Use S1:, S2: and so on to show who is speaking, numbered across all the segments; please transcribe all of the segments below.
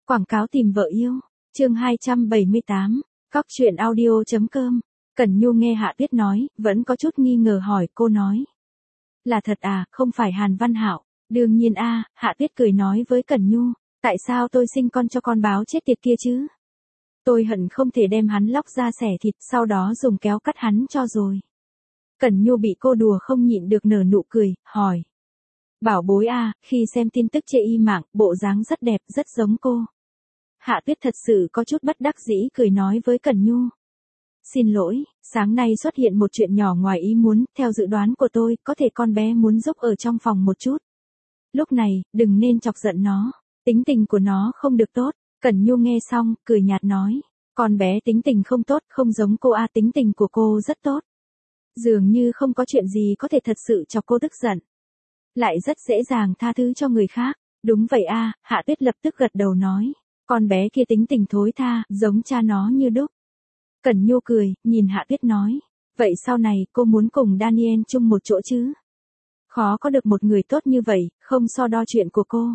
S1: Quảng cáo tìm vợ yêu. Chương 278. Cóc truyện audio.com. Cẩn Nhu nghe Hạ Tuyết nói, vẫn có chút nghi ngờ hỏi, cô nói. Là thật à, không phải Hàn Văn Hạo. Đương nhiên a, Hạ Tuyết cười nói với Cẩn Nhu, tại sao tôi sinh con cho con báo chết tiệt kia chứ? Tôi hận không thể đem hắn lóc ra xẻ thịt, sau đó dùng kéo cắt hắn cho rồi. Cẩn Nhu bị cô đùa không nhịn được nở nụ cười, hỏi. Bảo bối a, khi xem tin tức trên y mạng, bộ dáng rất đẹp, rất giống cô. Hạ Tuyết thật sự có chút bất đắc dĩ cười nói với Cẩn Nhu. Xin lỗi, sáng nay xuất hiện một chuyện nhỏ ngoài ý muốn, theo dự đoán của tôi, có thể con bé muốn giúp ở trong phòng một chút. Lúc này, đừng nên chọc giận nó, tính tình của nó không được tốt. Cẩn Nhu nghe xong, cười nhạt nói, con bé tính tình không tốt, không giống cô a, tính tình của cô rất tốt. Dường như không có chuyện gì có thể thật sự chọc cô tức giận. Lại rất dễ dàng tha thứ cho người khác. Đúng vậy a, Hạ Tuyết lập tức gật đầu nói, con bé kia tính tình thối tha, giống cha nó như đúc. Cẩn Nhu cười, nhìn Hạ Tuyết nói, vậy sau này cô muốn cùng Daniel chung một chỗ chứ? Khó có được một người tốt như vậy, không so đo chuyện của cô.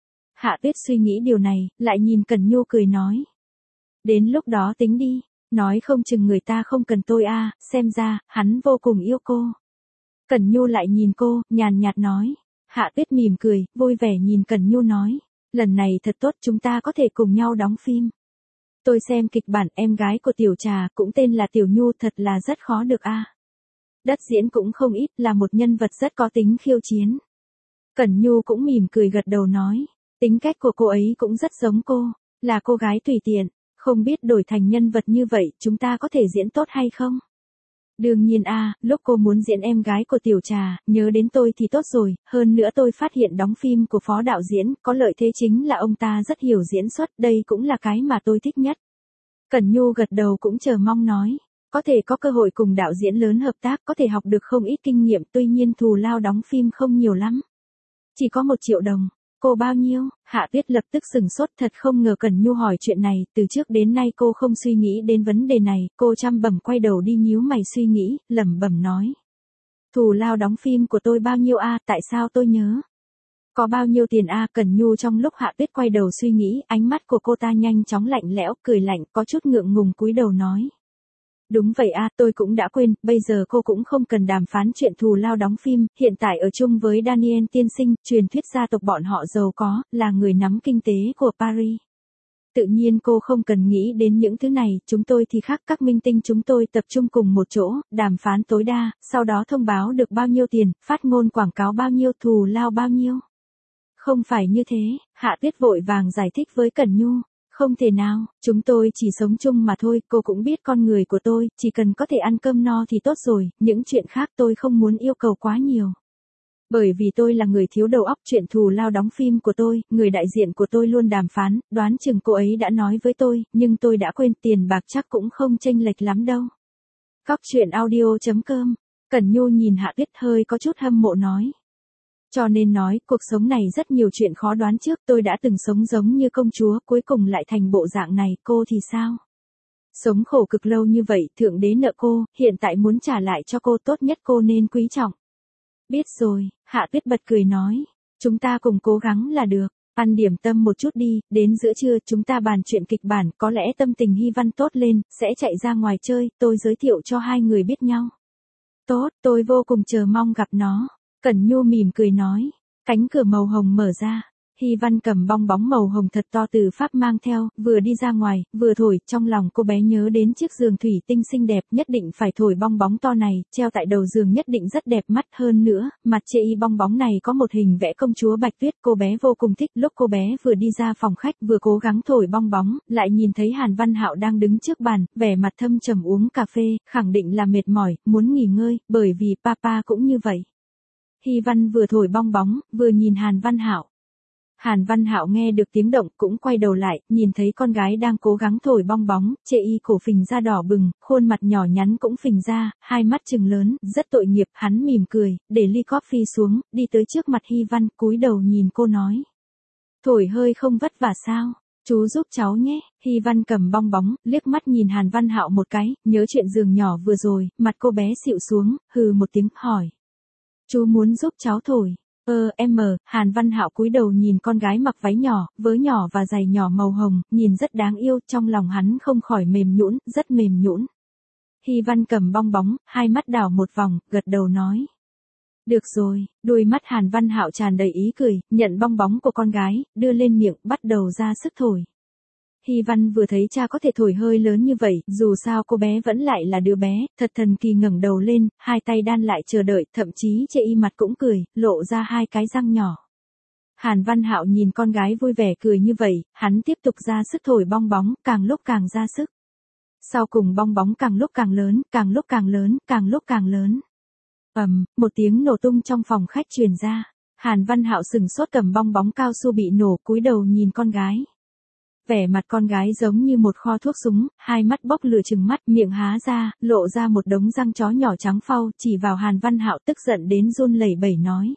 S1: Hạ Tuyết suy nghĩ điều này, lại nhìn Cẩn Nhu cười nói. Đến lúc đó tính đi, nói không chừng người ta không cần tôi a, xem ra, hắn vô cùng yêu cô. Cẩn Nhu lại nhìn cô, nhàn nhạt nói. Hạ Tuyết mỉm cười, vui vẻ nhìn Cẩn Nhu nói, lần này thật tốt, chúng ta có thể cùng nhau đóng phim. Tôi xem kịch bản em gái của Tiểu Trà, cũng tên là Tiểu Nhu, thật là rất khó được a. Đất diễn cũng không ít, là một nhân vật rất có tính khiêu chiến. Cẩn Nhu cũng mỉm cười gật đầu nói, tính cách của cô ấy cũng rất giống cô, là cô gái tùy tiện, không biết đổi thành nhân vật như vậy, chúng ta có thể diễn tốt hay không? Đương nhiên a, lúc cô muốn diễn em gái của Tiểu Trà, nhớ đến tôi thì tốt rồi, hơn nữa tôi phát hiện đóng phim của phó đạo diễn, có lợi thế chính là ông ta rất hiểu diễn xuất, đây cũng là cái mà tôi thích nhất. Cẩn Nhu gật đầu cũng chờ mong nói, có thể có cơ hội cùng đạo diễn lớn hợp tác, có thể học được không ít kinh nghiệm, tuy nhiên thù lao đóng phim không nhiều lắm. Chỉ có 1 triệu đồng. Cô bao nhiêu? Hạ Tuyết lập tức sừng sốt, thật không ngờ Cẩn Nhu hỏi chuyện này, từ trước đến nay cô không suy nghĩ đến vấn đề này, cô chăm bẩm quay đầu đi nhíu mày suy nghĩ, lẩm bẩm nói. Thù lao đóng phim của tôi bao nhiêu a, tại sao tôi nhớ? Có bao nhiêu tiền a? Cẩn Nhu trong lúc Hạ Tuyết quay đầu suy nghĩ, ánh mắt của cô ta nhanh chóng lạnh lẽo, cười lạnh, có chút ngượng ngùng cúi đầu nói. Đúng vậy a, tôi cũng đã quên, bây giờ cô cũng không cần đàm phán chuyện thù lao đóng phim, hiện tại ở chung với Daniel tiên sinh, truyền thuyết gia tộc bọn họ giàu có, là người nắm kinh tế của Paris. Tự nhiên cô không cần nghĩ đến những thứ này, chúng tôi thì khác, các minh tinh chúng tôi tập trung cùng một chỗ, đàm phán tối đa, sau đó thông báo được bao nhiêu tiền, phát ngôn quảng cáo bao nhiêu, thù lao bao nhiêu. Không phải như thế, Hạ Tuyết vội vàng giải thích với Cẩn Nhu. Không thể nào, chúng tôi chỉ sống chung mà thôi, cô cũng biết con người của tôi, chỉ cần có thể ăn cơm no thì tốt rồi, những chuyện khác tôi không muốn yêu cầu quá nhiều. Bởi vì tôi là người thiếu đầu óc, chuyện thù lao đóng phim của tôi, người đại diện của tôi luôn đàm phán, đoán chừng cô ấy đã nói với tôi, nhưng tôi đã quên, tiền bạc chắc cũng không chênh lệch lắm đâu. Cóc truyện audio.com. Cẩn Nhu nhìn Hạ Tuyết hơi có chút hâm mộ nói. Cho nên nói, cuộc sống này rất nhiều chuyện khó đoán trước, tôi đã từng sống giống như công chúa, cuối cùng lại thành bộ dạng này, cô thì sao? Sống khổ cực lâu như vậy, thượng đế nợ cô, hiện tại muốn trả lại cho cô, tốt nhất cô nên quý trọng. Biết rồi, Hạ Tuyết bật cười nói, chúng ta cùng cố gắng là được, ăn điểm tâm một chút đi, đến giữa trưa chúng ta bàn chuyện kịch bản, có lẽ tâm tình Hy Văn tốt lên, sẽ chạy ra ngoài chơi, tôi giới thiệu cho hai người biết nhau. Tốt, tôi vô cùng chờ mong gặp nó. Cẩn Nhu mỉm cười nói, cánh cửa màu hồng mở ra, Hy Văn cầm bong bóng màu hồng thật to từ Pháp mang theo, vừa đi ra ngoài, vừa thổi, trong lòng cô bé nhớ đến chiếc giường thủy tinh xinh đẹp, nhất định phải thổi bong bóng to này, treo tại đầu giường nhất định rất đẹp mắt hơn nữa, mặt chê y bong bóng này có một hình vẽ công chúa Bạch Tuyết, cô bé vô cùng thích, lúc cô bé vừa đi ra phòng khách, vừa cố gắng thổi bong bóng, lại nhìn thấy Hàn Văn Hạo đang đứng trước bàn, vẻ mặt thâm trầm uống cà phê, khẳng định là mệt mỏi, muốn nghỉ ngơi, bởi vì papa cũng như vậy. Hy Văn vừa thổi bong bóng, vừa nhìn Hàn Văn Hạo. Hàn Văn Hạo nghe được tiếng động cũng quay đầu lại, nhìn thấy con gái đang cố gắng thổi bong bóng, chê y cổ phình ra đỏ bừng, khuôn mặt nhỏ nhắn cũng phình ra, hai mắt trừng lớn, rất tội nghiệp, hắn mỉm cười, để ly coffee xuống, đi tới trước mặt Hy Văn, cúi đầu nhìn cô nói. Thổi hơi không vất vả sao? Chú giúp cháu nhé. Hy Văn cầm bong bóng, liếc mắt nhìn Hàn Văn Hạo một cái, nhớ chuyện giường nhỏ vừa rồi, mặt cô bé xịu xuống, hừ một tiếng, hỏi. Chú muốn giúp cháu thổi. Hàn Văn Hạo cúi đầu nhìn con gái mặc váy nhỏ, vớ nhỏ và giày nhỏ màu hồng, nhìn rất đáng yêu, trong lòng hắn không khỏi mềm nhũn, rất mềm nhũn. Hy Văn cầm bong bóng, hai mắt đảo một vòng, gật đầu nói. Được rồi, đôi mắt Hàn Văn Hạo tràn đầy ý cười, nhận bong bóng của con gái, đưa lên miệng, bắt đầu ra sức thổi. Hy Văn vừa thấy cha có thể thổi hơi lớn như vậy, dù sao cô bé vẫn lại là đứa bé, thật thần kỳ ngẩng đầu lên, hai tay đan lại chờ đợi, thậm chí chê y mặt cũng cười, lộ ra hai cái răng nhỏ. Hàn Văn Hạo nhìn con gái vui vẻ cười như vậy, hắn tiếp tục ra sức thổi bong bóng, càng lúc càng ra sức. Sau cùng bong bóng càng lúc càng lớn, càng lúc càng lớn, càng lúc càng lớn. Một tiếng nổ tung trong phòng khách truyền ra. Hàn Văn Hạo sừng sốt cầm bong bóng cao su bị nổ, cúi đầu nhìn con gái. Vẻ mặt con gái giống như một kho thuốc súng, hai mắt bốc lửa trừng mắt, miệng há ra, lộ ra một đống răng chó nhỏ trắng phau, chỉ vào Hàn Văn Hạo tức giận đến run lẩy bẩy nói.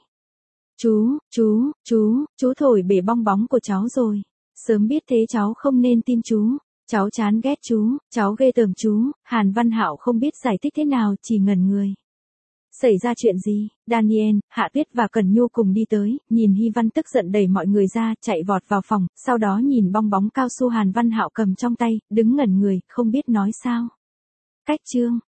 S1: Chú thổi bể bong bóng của cháu rồi. Sớm biết thế cháu không nên tin chú. Cháu chán ghét chú, cháu ghê tởm chú. Hàn Văn Hạo không biết giải thích thế nào, chỉ ngẩn người. Xảy ra chuyện gì? Daniel, Hạ Tuyết và Cẩn Nhu cùng đi tới, nhìn Hy Văn tức giận đẩy mọi người ra, chạy vọt vào phòng, sau đó nhìn bong bóng cao su Hàn Văn Hạo cầm trong tay, đứng ngẩn người, không biết nói sao. Cách chương